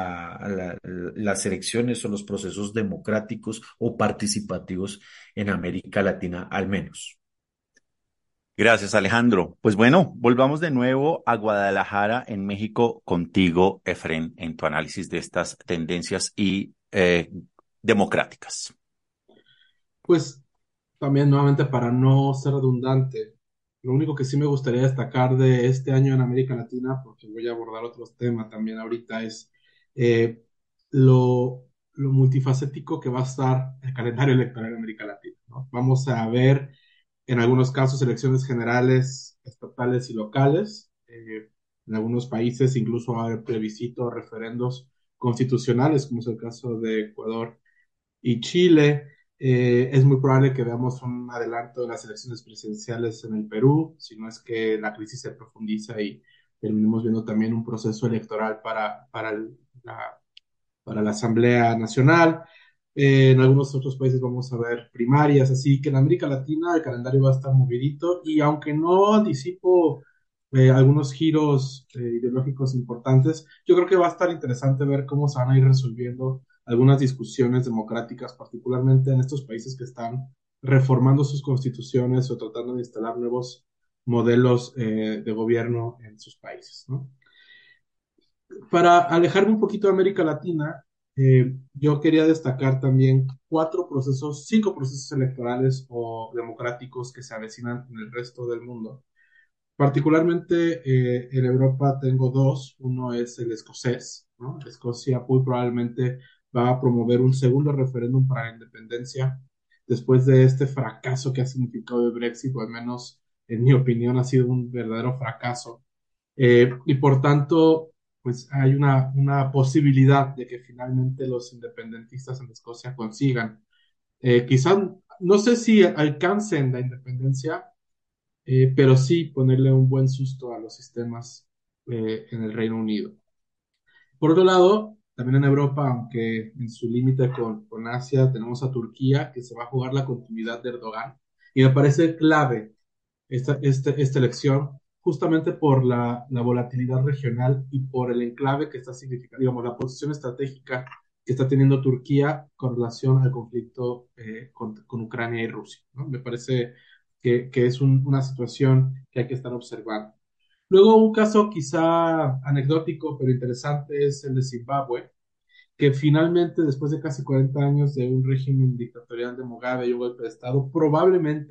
las elecciones o los procesos democráticos o participativos en América Latina al menos. Gracias, Alejandro. Pues bueno, volvamos de nuevo a Guadalajara, en México, contigo, Efren, en tu análisis de estas tendencias y democráticas. Pues también nuevamente para no ser redundante, lo único que sí me gustaría destacar de este año en América Latina, porque voy a abordar otros temas también ahorita, es eh, lo multifacético que va a estar el calendario electoral en América Latina, ¿no? Vamos a ver en algunos casos elecciones generales, estatales y locales. En algunos países incluso va a haber plebiscito, referendos constitucionales, como es el caso de Ecuador y Chile. Es muy probable que veamos un adelanto de las elecciones presidenciales en el Perú, si no es que la crisis se profundiza y terminemos viendo también un proceso electoral para la Asamblea Nacional. En algunos otros países vamos a ver primarias, así que en América Latina el calendario va a estar movidito y aunque no anticipo algunos giros ideológicos importantes, yo creo que va a estar interesante ver cómo se van a ir resolviendo algunas discusiones democráticas, particularmente en estos países que están reformando sus constituciones o tratando de instalar nuevos modelos de gobierno en sus países, ¿no? Para alejarme un poquito de América Latina, yo quería destacar también cinco procesos electorales o democráticos que se avecinan en el resto del mundo. Particularmente en Europa tengo dos. Uno es el escocés, ¿no? Escocia muy probablemente va a promover un segundo referéndum para la independencia después de este fracaso que ha significado el Brexit, o al menos en mi opinión ha sido un verdadero fracaso. Y por tanto, pues hay una posibilidad de que finalmente los independentistas en Escocia consigan, quizás, no sé si alcancen la independencia, pero sí ponerle un buen susto a los sistemas en el Reino Unido. Por otro lado, también en Europa, aunque en su límite con Asia, tenemos a Turquía, que se va a jugar la continuidad de Erdogan. Y me parece clave esta elección, justamente por la volatilidad regional y por el enclave que está significando, digamos, la posición estratégica que está teniendo Turquía con relación al conflicto con Ucrania y Rusia, ¿no? Me parece que es una situación que hay que estar observando. Luego, un caso quizá anecdótico, pero interesante, es el de Zimbabue, que finalmente, después de casi 40 años de un régimen dictatorial de Mugabe y un golpe de Estado, probablemente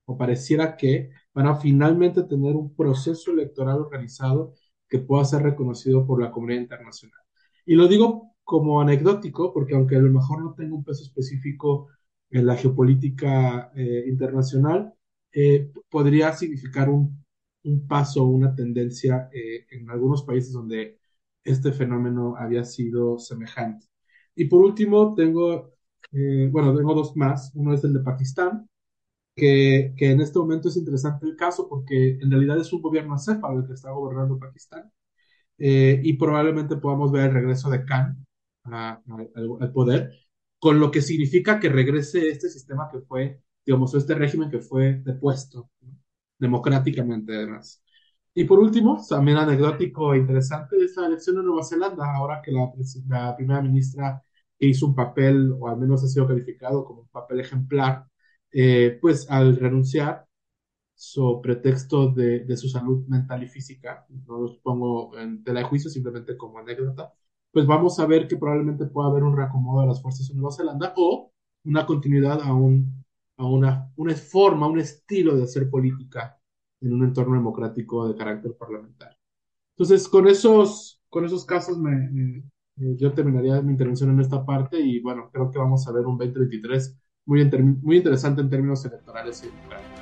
o pareciera que van a finalmente tener un proceso electoral organizado que pueda ser reconocido por la comunidad internacional. Y lo digo como anecdótico, porque aunque a lo mejor no tenga un peso específico en la geopolítica internacional, podría significar un paso, una tendencia en algunos países donde este fenómeno había sido semejante. Y por último, tengo dos más. Uno es el de Pakistán, que en este momento es interesante el caso porque en realidad es un gobierno acéfalo el que está gobernando Pakistán, y probablemente podamos ver el regreso de Khan al poder, con lo que significa que regrese este sistema que fue, digamos, este régimen que fue depuesto, ¿no? Democráticamente además. Y por último, también anecdótico e interesante, es la elección de Nueva Zelanda, ahora que la primera ministra que hizo un papel, o al menos ha sido calificado como un papel ejemplar, pues al renunciar, sobre pretexto de su salud mental y física, no los pongo en tela de juicio, simplemente como anécdota, pues vamos a ver que probablemente pueda haber un reacomodo de las fuerzas en Nueva Zelanda o una continuidad una forma, un estilo de hacer política en un entorno democrático de carácter parlamentario. Entonces, con esos casos yo terminaría mi intervención en esta parte y bueno, creo que vamos a ver un 2023 muy interesante en términos electorales y democráticos.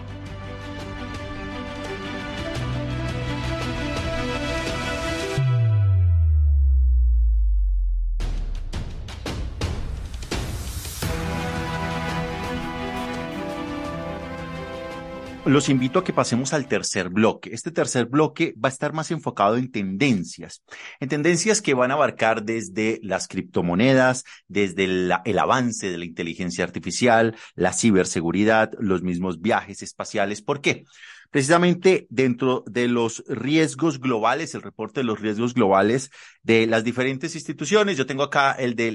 Los invito a que pasemos al tercer bloque. Este tercer bloque va a estar más enfocado en tendencias que van a abarcar desde las criptomonedas, desde el avance de la inteligencia artificial, la ciberseguridad, los mismos viajes espaciales. ¿Por qué? Precisamente dentro de los riesgos globales, el reporte de los riesgos globales de las diferentes instituciones, yo tengo acá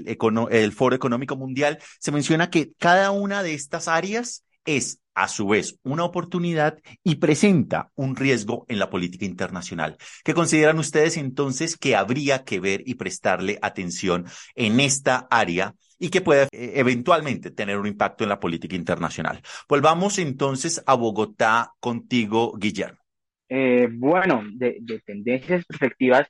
el Foro Económico Mundial, se menciona que cada una de estas áreas es, a su vez, una oportunidad y presenta un riesgo en la política internacional. ¿Qué consideran ustedes entonces que habría que ver y prestarle atención en esta área y que puede eventualmente tener un impacto en la política internacional? Volvamos entonces a Bogotá contigo, Guillermo. Bueno, de tendencias, perspectivas,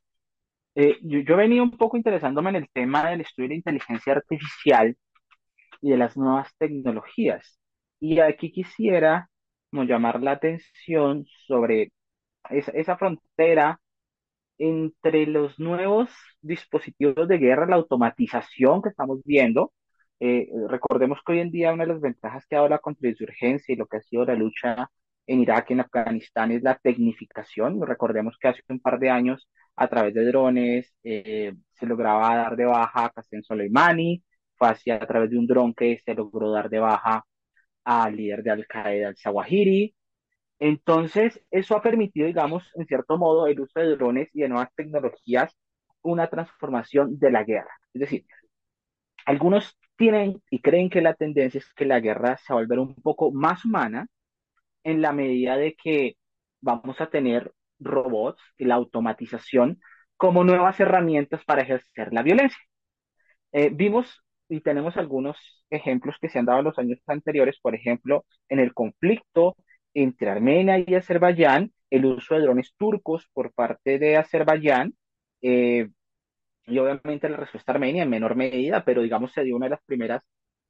yo venía un poco interesándome en el tema del estudio de la inteligencia artificial y de las nuevas tecnologías. Y aquí quisiera como llamar la atención sobre esa frontera entre los nuevos dispositivos de guerra, la automatización que estamos viendo. Recordemos que hoy en día una de las ventajas que ha dado la contrainsurgencia y lo que ha sido la lucha en Irak y en Afganistán es la tecnificación. Recordemos que hace un par de años, a través de drones, se lograba dar de baja a Qasem Soleimani, fue así a través de un dron que se logró dar de baja al líder de Al Qaeda, al-Zawahiri. Entonces, eso ha permitido, digamos, en cierto modo, el uso de drones y de nuevas tecnologías, una transformación de la guerra. Es decir, algunos tienen y creen que la tendencia es que la guerra se va a volver un poco más humana en la medida de que vamos a tener robots y la automatización como nuevas herramientas para ejercer la violencia. Vimos y tenemos algunos ejemplos que se han dado en los años anteriores, por ejemplo, en el conflicto entre Armenia y Azerbaiyán, el uso de drones turcos por parte de Azerbaiyán, eh, y obviamente la respuesta armenia en menor medida, pero digamos se dio una de las primeras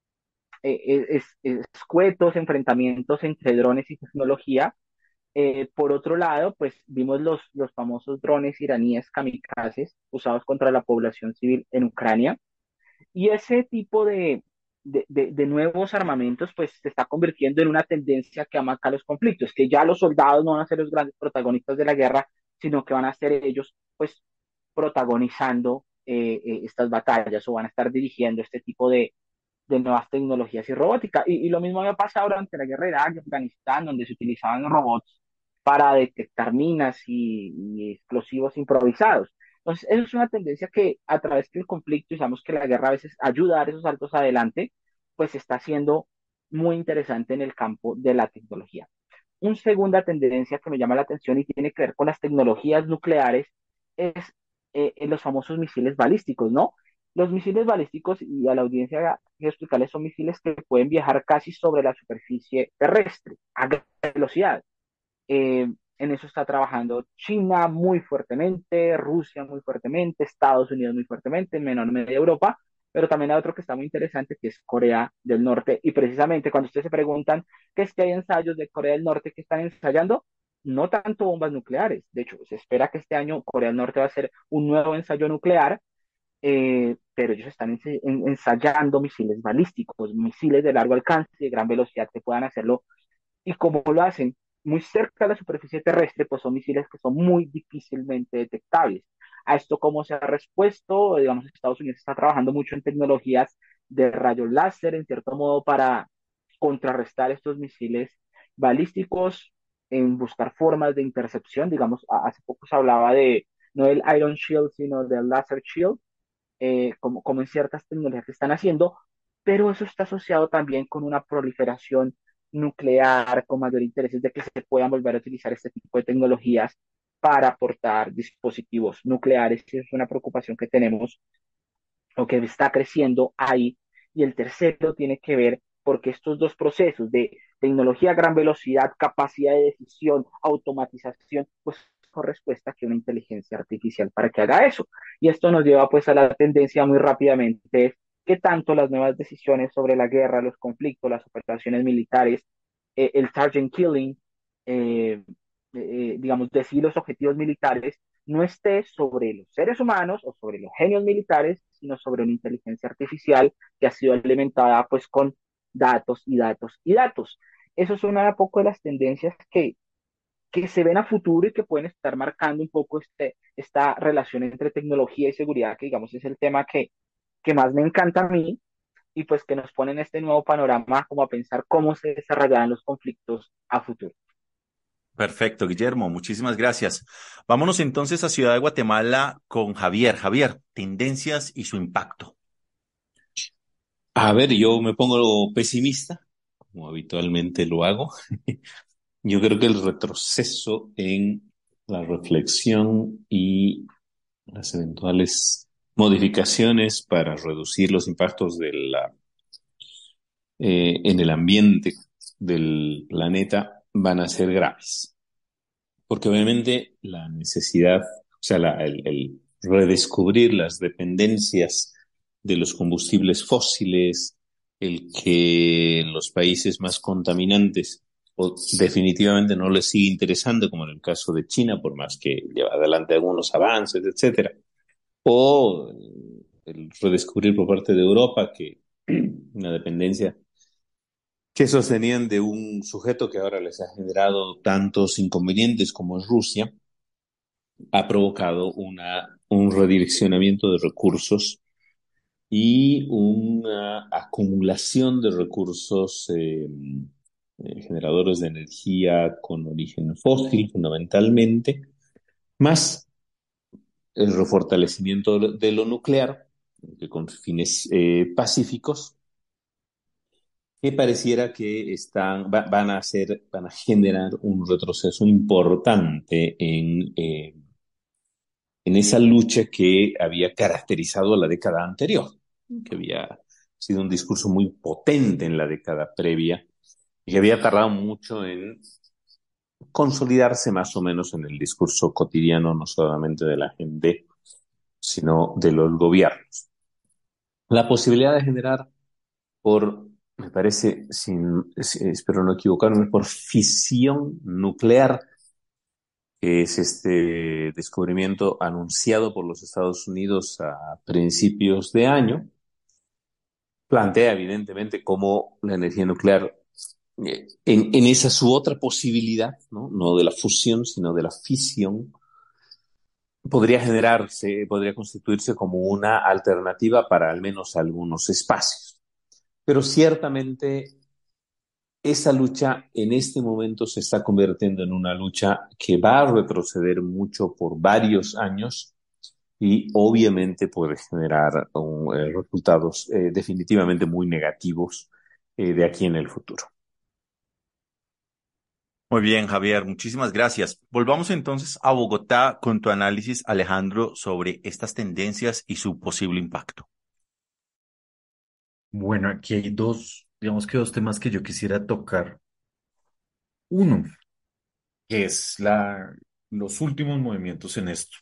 escuetos enfrentamientos entre drones y tecnología. Por otro lado, pues vimos los famosos drones iraníes kamikazes usados contra la población civil en Ucrania. Y ese tipo de nuevos armamentos, pues se está convirtiendo en una tendencia que amaca los conflictos, que ya los soldados no van a ser los grandes protagonistas de la guerra, sino que van a ser ellos, pues, protagonizando estas batallas o van a estar dirigiendo este tipo de nuevas tecnologías y robótica. Y lo mismo había pasado durante la guerra de Irak y Afganistán, donde se utilizaban robots para detectar minas y explosivos improvisados. Entonces, eso es una tendencia que a través del conflicto, y sabemos que la guerra a veces ayuda a dar esos saltos adelante, pues está siendo muy interesante en el campo de la tecnología. Una segunda tendencia que me llama la atención y tiene que ver con las tecnologías nucleares es los famosos misiles balísticos, ¿no? Los misiles balísticos, y a la audiencia quiero explicarles, son misiles que pueden viajar casi sobre la superficie terrestre a gran velocidad. Eh, en eso está trabajando China muy fuertemente, Rusia muy fuertemente, Estados Unidos muy fuertemente, en menor medida Europa, pero también hay otro que está muy interesante que es Corea del Norte. Y precisamente cuando ustedes se preguntan qué es que hay ensayos de Corea del Norte que están ensayando, no tanto bombas nucleares. De hecho, se espera que este año Corea del Norte va a hacer un nuevo ensayo nuclear, pero ellos están ensayando misiles balísticos, misiles de largo alcance y de gran velocidad que puedan hacerlo. Y como lo hacen muy cerca de la superficie terrestre, pues son misiles que son muy difícilmente detectables. A esto, ¿cómo se ha respuesto? Digamos, Estados Unidos está trabajando mucho en tecnologías de rayos láser, en cierto modo, para contrarrestar estos misiles balísticos, en buscar formas de intercepción. Digamos, hace poco se hablaba de no del Iron Shield, sino del Laser Shield, como en ciertas tecnologías que están haciendo, pero eso está asociado también con una proliferación nuclear, con mayor interés de que se puedan volver a utilizar este tipo de tecnologías para aportar dispositivos nucleares, y es una preocupación que tenemos o que está creciendo ahí. Y el tercero tiene que ver porque estos dos procesos de tecnología a gran velocidad, capacidad de decisión, automatización, pues con respuesta que una inteligencia artificial para que haga eso. Y esto nos lleva pues a la tendencia muy rápidamente que tanto las nuevas decisiones sobre la guerra, los conflictos, las operaciones militares, el target killing, eh, digamos, decidir los objetivos militares, no esté sobre los seres humanos o sobre los genios militares, sino sobre una inteligencia artificial que ha sido alimentada pues con datos y datos y datos. Eso son un poco de las tendencias que se ven a futuro y que pueden estar marcando un poco esta relación entre tecnología y seguridad, que digamos es el tema que más me encanta a mí, y pues que nos pone en este nuevo panorama como a pensar cómo se desarrollarán los conflictos a futuro. Perfecto, Guillermo, muchísimas gracias. Vámonos entonces a Ciudad de Guatemala con Javier. Javier, tendencias y su impacto. A ver, yo me pongo pesimista, como habitualmente lo hago. Yo creo que el retroceso en la reflexión y las eventuales modificaciones para reducir los impactos en el ambiente del planeta van a ser graves. Porque obviamente la necesidad, o sea, el redescubrir las dependencias de los combustibles fósiles, el que los países más contaminantes o definitivamente no les sigue interesando, como en el caso de China, por más que lleva adelante algunos avances, etcétera, o el redescubrir por parte de Europa que una dependencia que sostenían de un sujeto que ahora les ha generado tantos inconvenientes como es Rusia, ha provocado un redireccionamiento de recursos y una acumulación de recursos generadores de energía con origen fósil fundamentalmente, más el refortalecimiento de lo nuclear, que con fines pacíficos, que pareciera que van a generar un retroceso importante en esa lucha que había caracterizado la década anterior, que había sido un discurso muy potente en la década previa y que había tardado mucho en consolidarse más o menos en el discurso cotidiano, no solamente de la gente, sino de los gobiernos. La posibilidad de generar me parece, espero no equivocarme, por fisión nuclear, que es este descubrimiento anunciado por los Estados Unidos a principios de año, plantea evidentemente cómo la energía nuclear, en esa su otra posibilidad, ¿no? No de la fusión, sino de la fisión, podría constituirse como una alternativa para al menos algunos espacios. Pero ciertamente esa lucha en este momento se está convirtiendo en una lucha que va a retroceder mucho por varios años y obviamente puede generar resultados definitivamente muy negativos de aquí en el futuro. Muy bien, Javier, muchísimas gracias. Volvamos entonces a Bogotá con tu análisis, Alejandro, sobre estas tendencias y su posible impacto. Bueno, aquí hay dos, digamos que dos temas que yo quisiera tocar. Uno, que es los últimos movimientos en esto.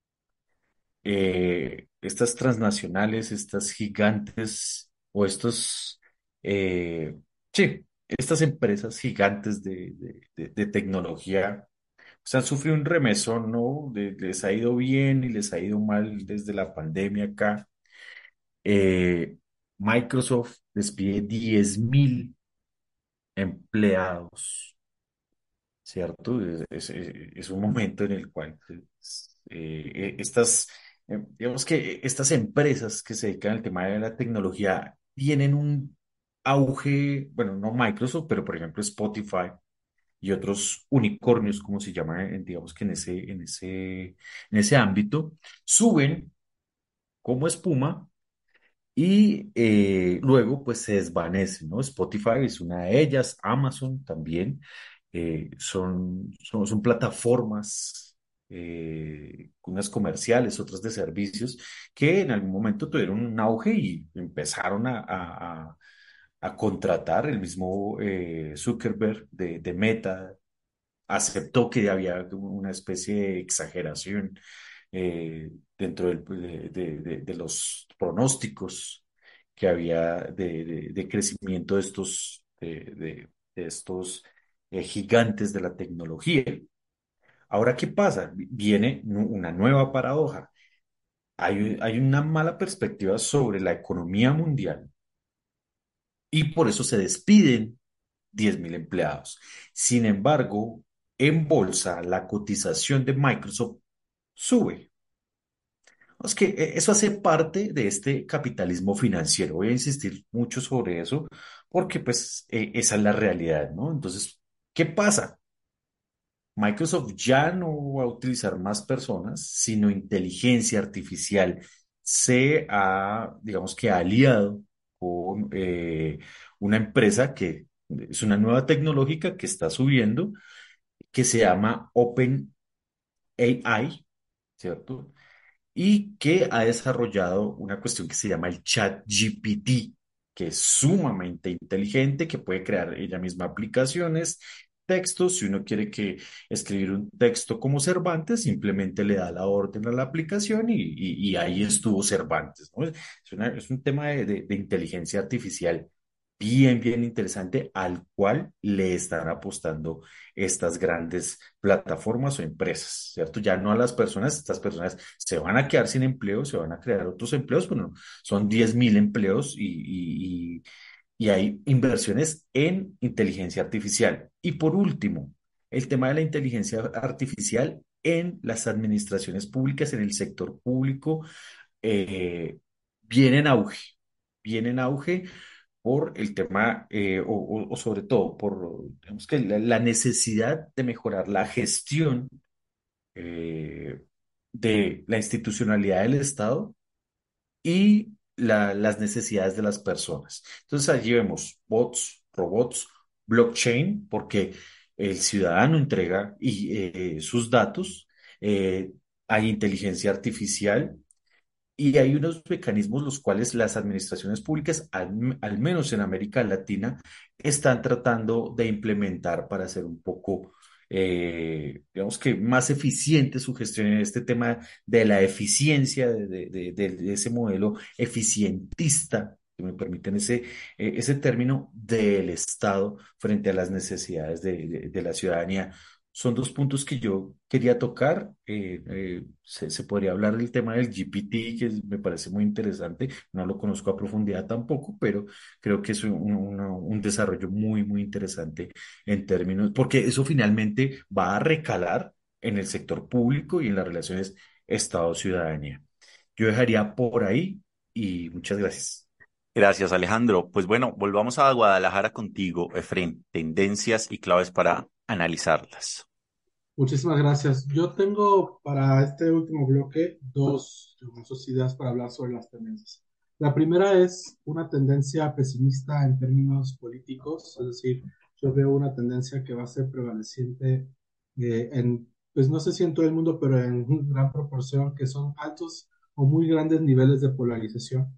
Estas transnacionales, estas gigantes o eh, sí, estas empresas gigantes de tecnología, o sea, han sufrido un remesón, ¿no? Les ha ido bien y les ha ido mal desde la pandemia acá. Eh, Microsoft despide 10.000 empleados, ¿cierto? Es un momento en el cual pues, digamos que estas empresas que se dedican al tema de la tecnología tienen un auge, bueno, no Microsoft, pero por ejemplo Spotify y otros unicornios, como se llama, digamos que en ese ámbito, suben como espuma y luego pues se desvanece, ¿no? Spotify es una de ellas, Amazon también, son plataformas, unas comerciales, otras de servicios, que en algún momento tuvieron un auge y empezaron a contratar. El mismo Zuckerberg de Meta aceptó que había una especie de exageración dentro de los pronósticos que había de crecimiento de estos gigantes de la tecnología. Ahora, ¿qué pasa? Viene una nueva paradoja. Hay una mala perspectiva sobre la economía mundial y por eso se despiden 10.000 empleados. Sin embargo, en bolsa, la cotización de Microsoft sube. Es que eso hace parte de este capitalismo financiero. Voy a insistir mucho sobre eso porque pues esa es la realidad, ¿no? Entonces, ¿qué pasa? Microsoft ya no va a utilizar más personas, sino inteligencia artificial. Se ha, digamos que ha aliado con una empresa que es una nueva tecnológica que está subiendo, que se llama OpenAI, ¿cierto? Y que ha desarrollado una cuestión que se llama el Chat GPT, que es sumamente inteligente, que puede crear ella misma aplicaciones, textos. Si uno quiere escribir un texto como Cervantes, simplemente le da la orden a la aplicación y ahí estuvo Cervantes, ¿no? Es un tema de inteligencia artificial bien, bien interesante al cual le están apostando estas grandes plataformas o empresas, ¿cierto? Ya no a las personas, estas personas se van a quedar sin empleo, se van a crear otros empleos, bueno, son 10.000 empleos y hay inversiones en inteligencia artificial. Y por último, el tema de la inteligencia artificial en las administraciones públicas, en el sector público, eh, viene en auge, viene en auge por el tema, o sobre todo por, digamos que la necesidad de mejorar la gestión eh, de la institucionalidad del Estado y las necesidades de las personas. Entonces allí vemos bots, robots, blockchain, porque el ciudadano entrega sus datos, eh, hay inteligencia artificial y hay unos mecanismos los cuales las administraciones públicas, al menos en América Latina, están tratando de implementar para hacer un poco, digamos que más eficiente su gestión en este tema de la eficiencia, de ese modelo eficientista, que me permiten ese término del Estado frente a las necesidades de la ciudadanía. Son dos puntos que yo quería tocar. Se podría hablar del tema del GPT, que me parece muy interesante. No lo conozco a profundidad tampoco, pero creo que es un desarrollo muy, muy interesante en términos, porque eso finalmente va a recalar en el sector público y en las relaciones Estado-ciudadanía. Yo dejaría por ahí y muchas gracias. Gracias, Alejandro. Pues bueno, volvamos a Guadalajara contigo, Efren. Tendencias y claves para analizarlas. Muchísimas gracias. Yo tengo para este último bloque dos ideas para hablar sobre las tendencias. La primera es una tendencia pesimista en términos políticos, es decir, yo veo una tendencia que va a ser prevaleciente pues no sé si en todo el mundo, pero en gran proporción, que son altos o muy grandes niveles de polarización.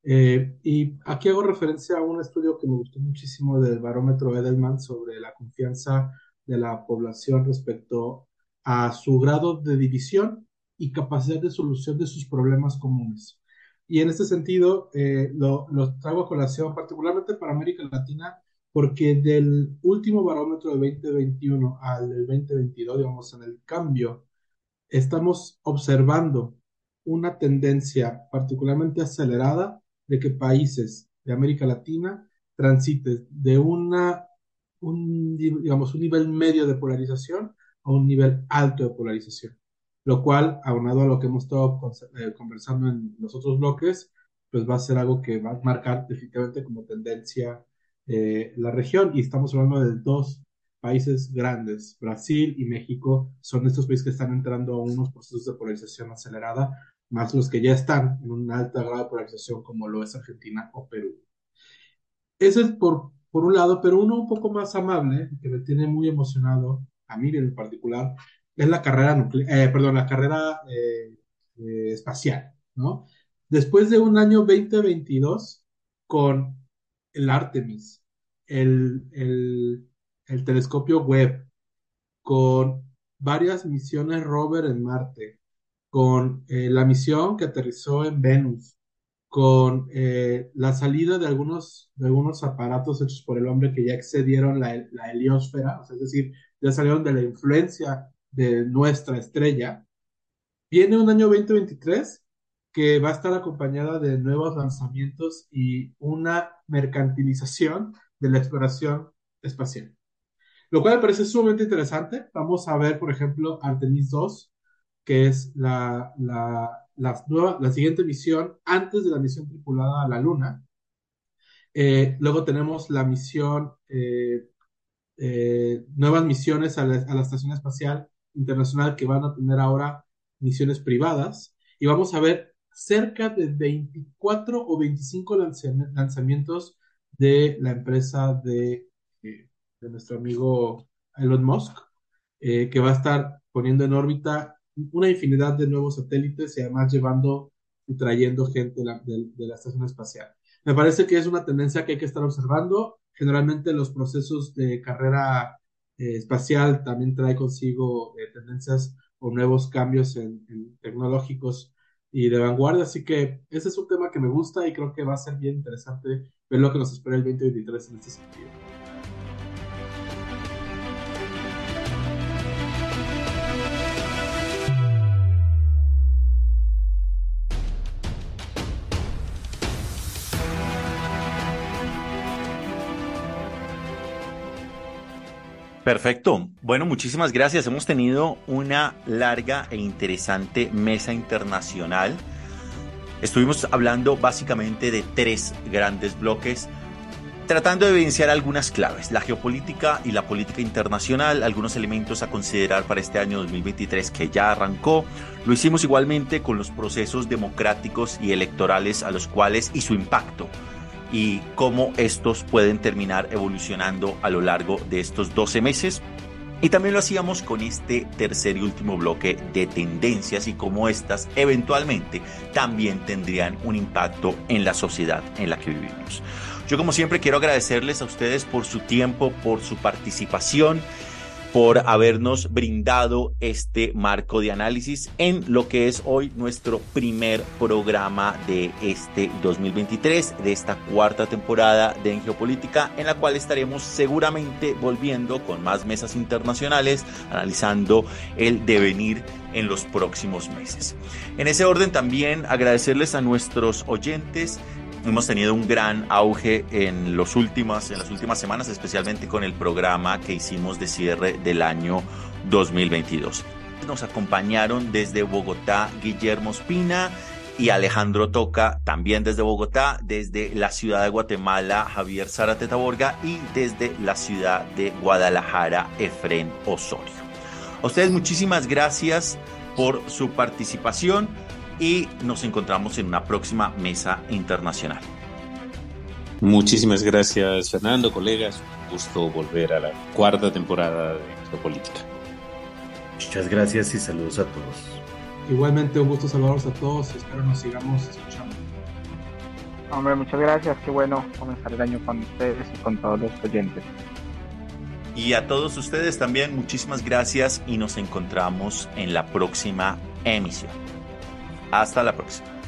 Y aquí hago referencia a un estudio que me gustó muchísimo del barómetro Edelman sobre la confianza de la población respecto a su grado de división y capacidad de solución de sus problemas comunes. Y en este sentido, lo traigo a colación particularmente para América Latina, porque del último barómetro de 2021 al del 2022, digamos, en el cambio, estamos observando una tendencia particularmente acelerada de que países de América Latina transiten de digamos, un nivel medio de polarización a un nivel alto de polarización, lo cual, aunado a lo que hemos estado conversando en los otros bloques, pues va a ser algo que va a marcar definitivamente como tendencia la región, y estamos hablando de dos países grandes. Brasil y México son estos países que están entrando a unos procesos de polarización acelerada, más los que ya están en un alto grado de polarización como lo es Argentina o Perú. Ese es por un lado, pero uno un poco más amable, que me tiene muy emocionado, a mí en particular, es la carrera la carrera espacial, ¿no? Después de un año 2022 con el Artemis, el, el, el telescopio Webb, con varias misiones rover en Marte, con la misión que aterrizó en Venus, con la salida de algunos aparatos hechos por el hombre que ya excedieron la heliosfera, o sea, es decir, ya salieron de la influencia de nuestra estrella. Viene un año 2023 que va a estar acompañada de nuevos lanzamientos y una mercantilización de la exploración espacial, lo cual me parece sumamente interesante. Vamos a ver, por ejemplo, Artemis 2, que es la siguiente misión antes de la misión tripulada a la Luna. Luego tenemos la misión, nuevas misiones a la Estación Espacial Internacional, que van a tener ahora misiones privadas. Y vamos a ver cerca de 24 o 25 lanzamientos de la empresa de nuestro amigo Elon Musk, que va a estar poniendo en órbita una infinidad de nuevos satélites y además llevando y trayendo gente de la estación espacial. Me parece que es una tendencia que hay que estar observando. Generalmente los procesos de carrera espacial también trae consigo tendencias o nuevos cambios en tecnológicos y de vanguardia, así que ese es un tema que me gusta y creo que va a ser bien interesante ver lo que nos espera el 2023 en este sentido. Perfecto. Bueno, muchísimas gracias. Hemos tenido una larga e interesante mesa internacional. Estuvimos hablando básicamente de tres grandes bloques, tratando de evidenciar algunas claves: la geopolítica y la política internacional, algunos elementos a considerar para este año 2023 que ya arrancó. Lo hicimos igualmente con los procesos democráticos y electorales a los cuales y su impacto, y cómo estos pueden terminar evolucionando a lo largo de estos 12 meses. Y también lo hacíamos con este tercer y último bloque de tendencias y cómo estas eventualmente también tendrían un impacto en la sociedad en la que vivimos. Yo, como siempre, quiero agradecerles a ustedes por su tiempo, por su participación, por habernos brindado este marco de análisis en lo que es hoy nuestro primer programa de este 2023, de esta cuarta temporada de En Geopolítica, en la cual estaremos seguramente volviendo con más mesas internacionales, analizando el devenir en los próximos meses. En ese orden, también agradecerles a nuestros oyentes. Hemos tenido un gran auge en las últimas semanas, especialmente con el programa que hicimos de cierre del año 2022. Nos acompañaron desde Bogotá Guillermo Espina y Alejandro Toca, también desde Bogotá, desde la ciudad de Guatemala Javier Zárate Taborga y desde la ciudad de Guadalajara Efrén Osorio. A ustedes muchísimas gracias por su participación y nos encontramos en una próxima mesa internacional. Muchísimas gracias, Fernando, colegas. Un gusto volver a la cuarta temporada de Geopolítica. Muchas gracias y saludos a todos. Igualmente, un gusto saludarlos a todos y espero nos sigamos escuchando. Hombre, muchas gracias. Qué bueno comenzar el año con ustedes y con todos los oyentes. Y a todos ustedes también muchísimas gracias y nos encontramos en la próxima emisión. Hasta la próxima.